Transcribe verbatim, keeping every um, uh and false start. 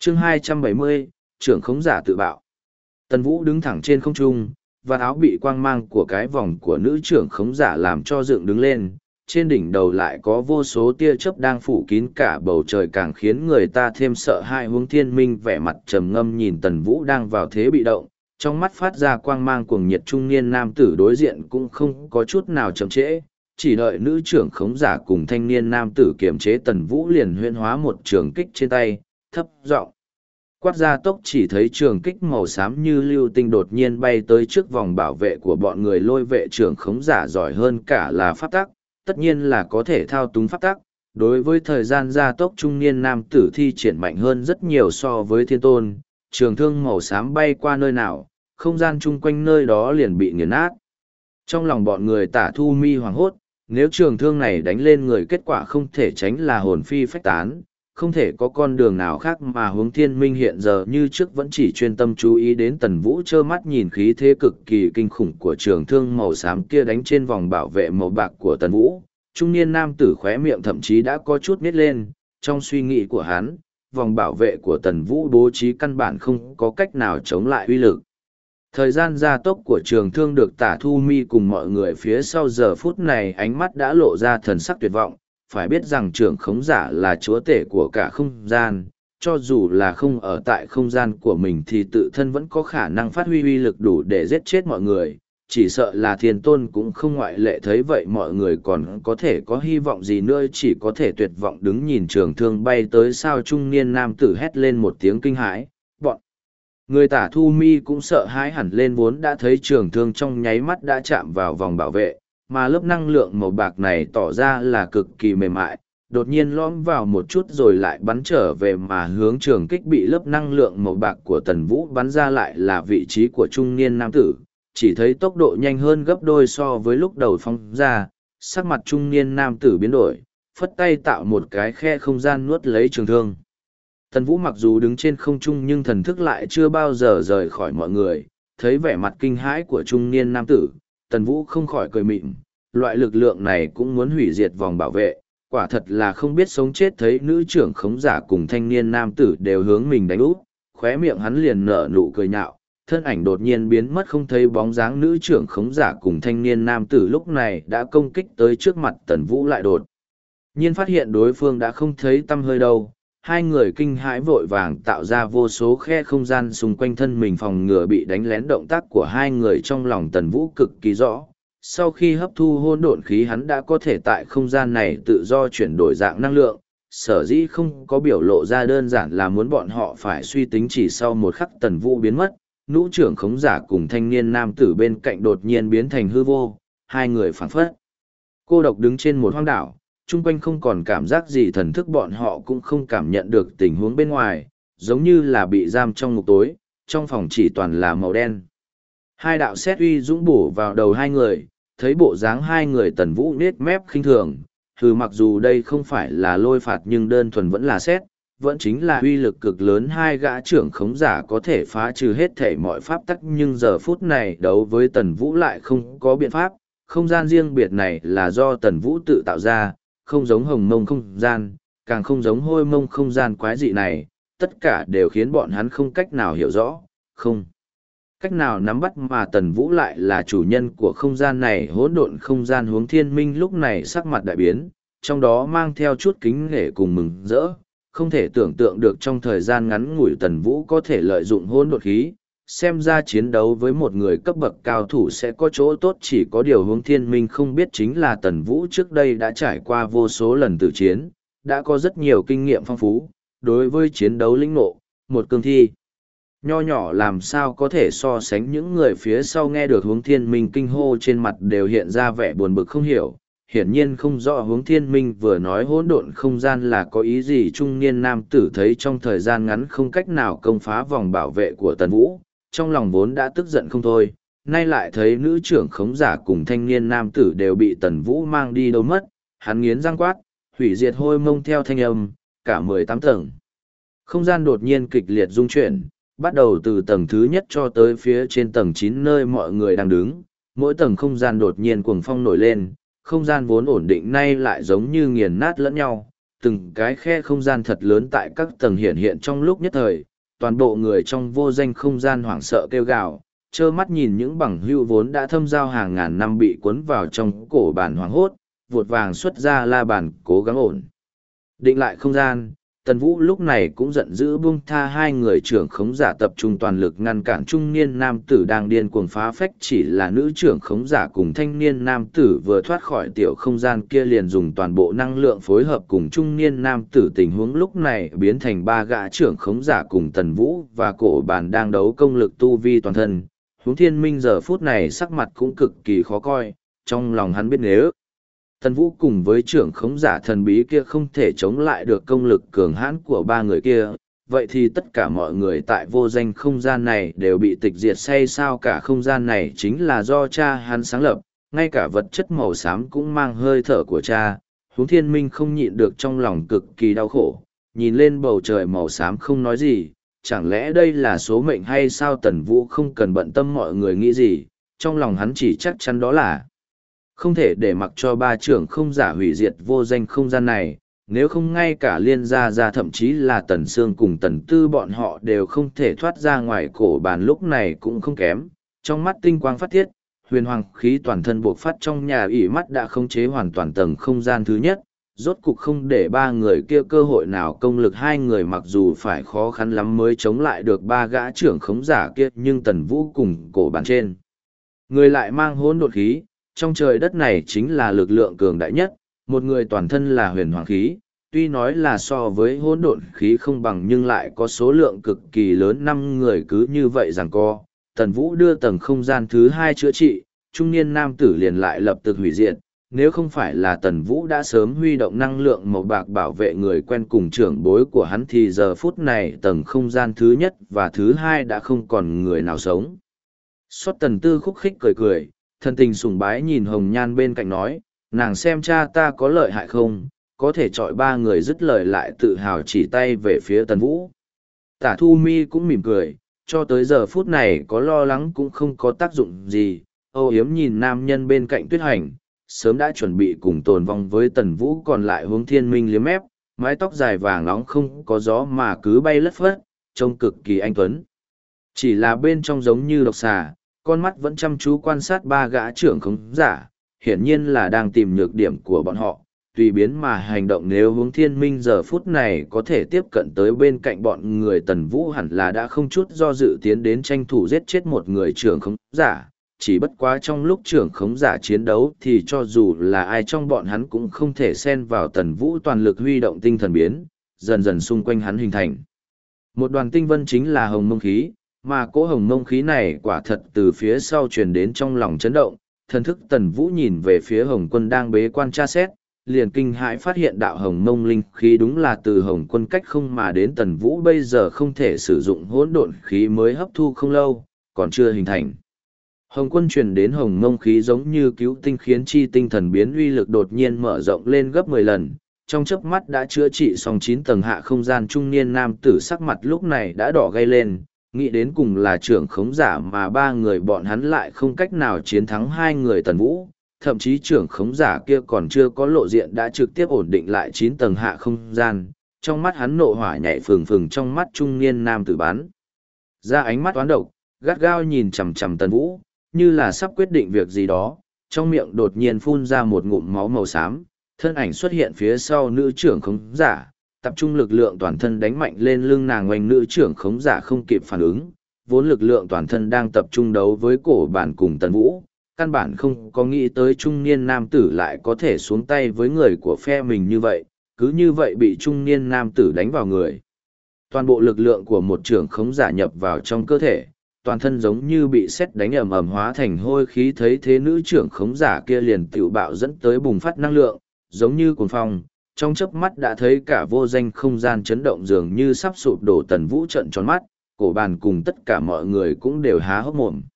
chương hai trăm bảy mươi, trưởng khống giả tự bạo. Tần Vũ đứng thẳng trên không trung, và áo bị quang mang của cái vòng của nữ trưởng khống giả làm cho dựng đứng lên. Trên đỉnh đầu lại có vô số tia chớp đang phủ kín cả bầu trời, càng khiến người ta thêm sợ hãi. Hướng Thiên Minh vẻ mặt trầm ngâm nhìn Tần Vũ đang vào thế bị động, trong mắt phát ra quang mang cuồng nhiệt. Trung niên nam tử đối diện cũng không có chút nào chậm trễ, chỉ đợi nữ trưởng khống giả cùng thanh niên nam tử kiềm chế Tần Vũ liền huyễn hóa một trường kích trên tay, thấp giọng quát ra tốc. Chỉ thấy trường kích màu xám như lưu tinh đột nhiên bay tới trước vòng bảo vệ của bọn người. Lôi vệ trưởng khống giả giỏi hơn cả là pháp tắc, tất nhiên là có thể thao túng pháp tắc. Đối với thời gian gia tốc, trung niên nam tử thi triển mạnh hơn rất nhiều so với thiên tôn. Trường thương màu xám bay qua nơi nào, không gian chung quanh nơi đó liền bị nghiền nát. Trong lòng bọn người Tả Thu Mi hoảng hốt, nếu trường thương này đánh lên người, kết quả không thể tránh là hồn phi phách tán, không thể có con đường nào khác. Mà Hướng Thiên Minh hiện giờ như trước vẫn chỉ chuyên tâm chú ý đến Tần Vũ, trơ mắt nhìn khí thế cực kỳ kinh khủng của trường thương màu xám kia đánh trên vòng bảo vệ màu bạc của Tần Vũ. Trung niên nam tử khóe miệng thậm chí đã có chút nhếch lên, trong suy nghĩ của hắn, vòng bảo vệ của Tần Vũ bố trí căn bản không có cách nào chống lại uy lực. Thời gian gia tốc của trường thương được Tả Thu Mi cùng mọi người phía sau giờ phút này ánh mắt đã lộ ra thần sắc tuyệt vọng. Phải biết rằng trưởng khống giả là chúa tể của cả không gian, cho dù là không ở tại không gian của mình thì tự thân vẫn có khả năng phát huy uy lực đủ để giết chết mọi người. Chỉ sợ là thiên tôn cũng không ngoại lệ. Thấy vậy mọi người còn có thể có hy vọng gì nữa, chỉ có thể tuyệt vọng đứng nhìn trường thương bay tới. Sao trung niên nam tử hét lên một tiếng kinh hãi, bọn người Tả Thu Mi cũng sợ hãi hẳn lên, vốn đã thấy trường thương trong nháy mắt đã chạm vào vòng bảo vệ, mà lớp năng lượng màu bạc này tỏ ra là cực kỳ mềm mại, đột nhiên lõm vào một chút rồi lại bắn trở về. Mà hướng trường kích bị lớp năng lượng màu bạc của Tần Vũ bắn ra lại là vị trí của trung niên nam tử, chỉ thấy tốc độ nhanh hơn gấp đôi so với lúc đầu phóng ra. Sắc mặt trung niên nam tử biến đổi, phất tay tạo một cái khe không gian nuốt lấy trường thương. Tần Vũ mặc dù đứng trên không trung nhưng thần thức lại chưa bao giờ rời khỏi mọi người. Thấy vẻ mặt kinh hãi của trung niên nam tử, Tần Vũ không khỏi cười mịn. Loại lực lượng này cũng muốn hủy diệt vòng bảo vệ, quả thật là không biết sống chết. Thấy nữ trưởng khống giả cùng thanh niên nam tử đều hướng mình đánh úp, khóe miệng hắn liền nở nụ cười nhạo, thân ảnh đột nhiên biến mất không thấy bóng dáng. Nữ trưởng khống giả cùng thanh niên nam tử lúc này đã công kích tới trước mặt Tần Vũ, lại đột nhiên phát hiện đối phương đã không thấy tăm hơi đâu. Hai người kinh hãi vội vàng tạo ra vô số khe không gian xung quanh thân mình phòng ngừa bị đánh lén. Động tác của hai người trong lòng Tần Vũ cực kỳ rõ. Sau khi hấp thu hỗn độn khí, hắn đã có thể tại không gian này tự do chuyển đổi dạng năng lượng. Sở dĩ không có biểu lộ ra đơn giản là muốn bọn họ phải suy tính. Chỉ sau một khắc Tần Vũ biến mất, nữ trưởng khống giả cùng thanh niên nam tử bên cạnh đột nhiên biến thành hư vô. Hai người phảng phất cô độc đứng trên một hoang đảo, chung quanh không còn cảm giác gì. Thần thức bọn họ cũng không cảm nhận được tình huống bên ngoài, giống như là bị giam trong ngục tối, trong phòng chỉ toàn là màu đen. Hai đạo sét uy dũng bổ vào đầu hai người, thấy bộ dáng hai người Tần Vũ nết mép khinh thường. Hừ, mặc dù đây không phải là lôi phạt nhưng đơn thuần vẫn là sét, vẫn chính là uy lực cực lớn. Hai gã trưởng khống giả có thể phá trừ hết thể mọi pháp tắc, nhưng giờ phút này đấu với Tần Vũ lại không có biện pháp. Không gian riêng biệt này là do Tần Vũ tự tạo ra, không giống hồng mông không gian, càng không giống hôi mông không gian quái dị này. Tất cả đều khiến bọn hắn không cách nào hiểu rõ, không cách nào nắm bắt. Mà Tần Vũ lại là chủ nhân của không gian này, hỗn độn không gian. Hướng Thiên Minh lúc này sắc mặt đại biến, trong đó mang theo chút kính nể cùng mừng rỡ. Không thể tưởng tượng được trong thời gian ngắn ngủi Tần Vũ có thể lợi dụng hỗn độn khí, xem ra chiến đấu với một người cấp bậc cao thủ sẽ có chỗ tốt. Chỉ có điều Hướng Thiên Minh không biết chính là Tần Vũ trước đây đã trải qua vô số lần tử chiến, đã có rất nhiều kinh nghiệm phong phú. Đối với chiến đấu lĩnh ngộ, một cương thi nho nhỏ làm sao có thể so sánh những người phía sau. Nghe được Hướng Thiên Minh kinh hô, trên mặt đều hiện ra vẻ buồn bực không hiểu, hiển nhiên không rõ Hướng Thiên Minh vừa nói hỗn độn không gian là có ý gì. Trung niên nam tử thấy trong thời gian ngắn không cách nào công phá vòng bảo vệ của Tần Vũ, trong lòng vốn đã tức giận không thôi, nay lại thấy nữ trưởng khống giả cùng thanh niên nam tử đều bị Tần Vũ mang đi đâu mất. Hắn nghiến răng quát, hủy diệt hôi mông. Theo thanh âm, cả mười tám tầng không gian đột nhiên kịch liệt rung chuyển, bắt đầu từ tầng thứ nhất cho tới phía trên tầng chín nơi mọi người đang đứng. Mỗi tầng không gian đột nhiên cuồng phong nổi lên, không gian vốn ổn định nay lại giống như nghiền nát lẫn nhau. từng cái khe không gian thật lớn tại các tầng hiện hiện trong lúc nhất thời, toàn bộ người trong vô danh không gian hoảng sợ kêu gào, trơ mắt nhìn những bằng hữu vốn đã thâm giao hàng ngàn năm bị cuốn vào trong cổ bàn hoảng hốt, vụt vàng xuất ra la bàn cố gắng ổn định lại không gian. Tần Vũ lúc này cũng giận dữ buông tha hai người trưởng khống giả tập trung toàn lực ngăn cản trung niên nam tử đang điên cuồng phá phách, chỉ là nữ trưởng khống giả cùng thanh niên nam tử vừa thoát khỏi tiểu không gian kia liền dùng toàn bộ năng lượng phối hợp cùng trung niên nam tử, tình huống lúc này biến thành ba gã trưởng khống giả cùng Tần Vũ và cổ bàn đang đấu công lực tu vi toàn thân. Huống Thiên Minh giờ phút này sắc mặt cũng cực kỳ khó coi, trong lòng hắn biết nếu Tần Vũ cùng với trưởng khống giả thần bí kia không thể chống lại được công lực cường hãn của ba người kia, vậy thì tất cả mọi người tại vô danh không gian này đều bị tịch diệt, say sao cả không gian này chính là do cha hắn sáng lập, ngay cả vật chất màu xám cũng mang hơi thở của cha. Huống Thiên Minh không nhịn được trong lòng cực kỳ đau khổ, nhìn lên bầu trời màu xám không nói gì, chẳng lẽ đây là số mệnh hay sao? Tần Vũ không cần bận tâm mọi người nghĩ gì, trong lòng hắn chỉ chắc chắn đó là không thể để mặc cho ba trưởng không giả hủy diệt vô danh không gian này, nếu không ngay cả Liên Gia Gia thậm chí là Tần Sương cùng Tần Tư bọn họ đều không thể thoát ra ngoài cổ bàn lúc này cũng không kém. Trong mắt tinh quang phát thiết, huyền hoàng khí toàn thân bộc phát trong nhà ỉ mắt đã khống chế hoàn toàn tầng không gian thứ nhất, rốt cục không để ba người kia cơ hội nào. Công lực hai người mặc dù phải khó khăn lắm mới chống lại được ba gã trưởng khống giả kia, nhưng Tần Vũ cùng cổ bàn trên người lại mang hỗn độn khí. Trong trời đất này chính là lực lượng cường đại nhất, một người toàn thân là huyền hoàng khí, tuy nói là so với hỗn độn khí không bằng nhưng lại có số lượng cực kỳ lớn, năm người cứ như vậy giằng co. Tần Vũ đưa tầng không gian thứ hai chữa trị, trung niên nam tử liền lại lập tức hủy diệt, nếu không phải là Tần Vũ đã sớm huy động năng lượng màu bạc bảo vệ người quen cùng trưởng bối của hắn thì giờ phút này tầng không gian thứ nhất và thứ hai đã không còn người nào sống. Xuất Tần Tư khúc khích cười cười, thần tình sùng bái nhìn Hồng Nhan bên cạnh nói, nàng xem cha ta có lợi hại không, có thể chọi ba người, dứt lời lại tự hào chỉ tay về phía Tần Vũ. Tả Thu Mi cũng mỉm cười, cho tới giờ phút này có lo lắng cũng không có tác dụng gì. Âu Yếm nhìn nam nhân bên cạnh Tuyết Hành, sớm đã chuẩn bị cùng tồn vong với Tần Vũ, còn lại Huống Thiên Minh liếm mép, mái tóc dài vàng nóng không có gió mà cứ bay lất phất, trông cực kỳ anh tuấn. Chỉ là bên trong giống như độc xà, con mắt vẫn chăm chú quan sát ba gã trưởng khống giả, hiển nhiên là đang tìm nhược điểm của bọn họ, tùy biến mà hành động. Nếu Huống Thiên Minh giờ phút này có thể tiếp cận tới bên cạnh bọn người Tần Vũ hẳn là đã không chút do dự tiến đến tranh thủ giết chết một người trưởng khống giả, chỉ bất quá trong lúc trưởng khống giả chiến đấu thì cho dù là ai trong bọn hắn cũng không thể xen vào. Tần Vũ toàn lực huy động tinh thần biến, dần dần xung quanh hắn hình thành một đoàn tinh vân, chính là hồng mông khí. Mà cỗ hồng mông khí này quả thật từ phía sau truyền đến, trong lòng chấn động, thần thức Tần Vũ nhìn về phía Hồng Quân đang bế quan tra xét, liền kinh hãi phát hiện đạo hồng mông linh khí đúng là từ Hồng Quân cách không mà đến. Tần Vũ bây giờ không thể sử dụng hỗn độn khí mới hấp thu không lâu, còn chưa hình thành. Hồng Quân truyền đến hồng mông khí giống như cứu tinh, khiến chi tinh thần biến uy lực đột nhiên mở rộng lên gấp mười lần, trong chớp mắt đã chữa trị xong chín tầng hạ không gian. Trung niên nam tử sắc mặt lúc này đã đỏ gay lên, nghĩ đến cùng là trưởng khống giả mà ba người bọn hắn lại không cách nào chiến thắng hai người Tần Vũ, thậm chí trưởng khống giả kia còn chưa có lộ diện đã trực tiếp ổn định lại chín tầng hạ không gian. Trong mắt hắn nộ hỏa nhảy phừng phừng, trong mắt trung niên nam tử bắn ra ánh mắt toán độc, gắt gao nhìn chằm chằm Tần Vũ, như là sắp quyết định việc gì đó. Trong miệng đột nhiên phun ra một ngụm máu màu xám, thân ảnh xuất hiện phía sau nữ trưởng khống giả, tập trung lực lượng toàn thân đánh mạnh lên lưng nàng. Oanh, nữ trưởng khống giả không kịp phản ứng, vốn lực lượng toàn thân đang tập trung đấu với cổ bản cùng Tần Vũ, căn bản không có nghĩ tới trung niên nam tử lại có thể xuống tay với người của phe mình như vậy, cứ như vậy bị trung niên nam tử đánh vào người. Toàn bộ lực lượng của một trưởng khống giả nhập vào trong cơ thể, toàn thân giống như bị sét đánh ầm ầm hóa thành hôi khí. Thấy thế nữ trưởng khống giả kia liền tiểu bạo dẫn tới bùng phát năng lượng, giống như cuồng phong, trong chớp mắt đã thấy cả vô danh không gian chấn động, dường như sắp sụp đổ. Tần Vũ trợn tròn mắt, cổ bàn cùng tất cả mọi người cũng đều há hốc mồm.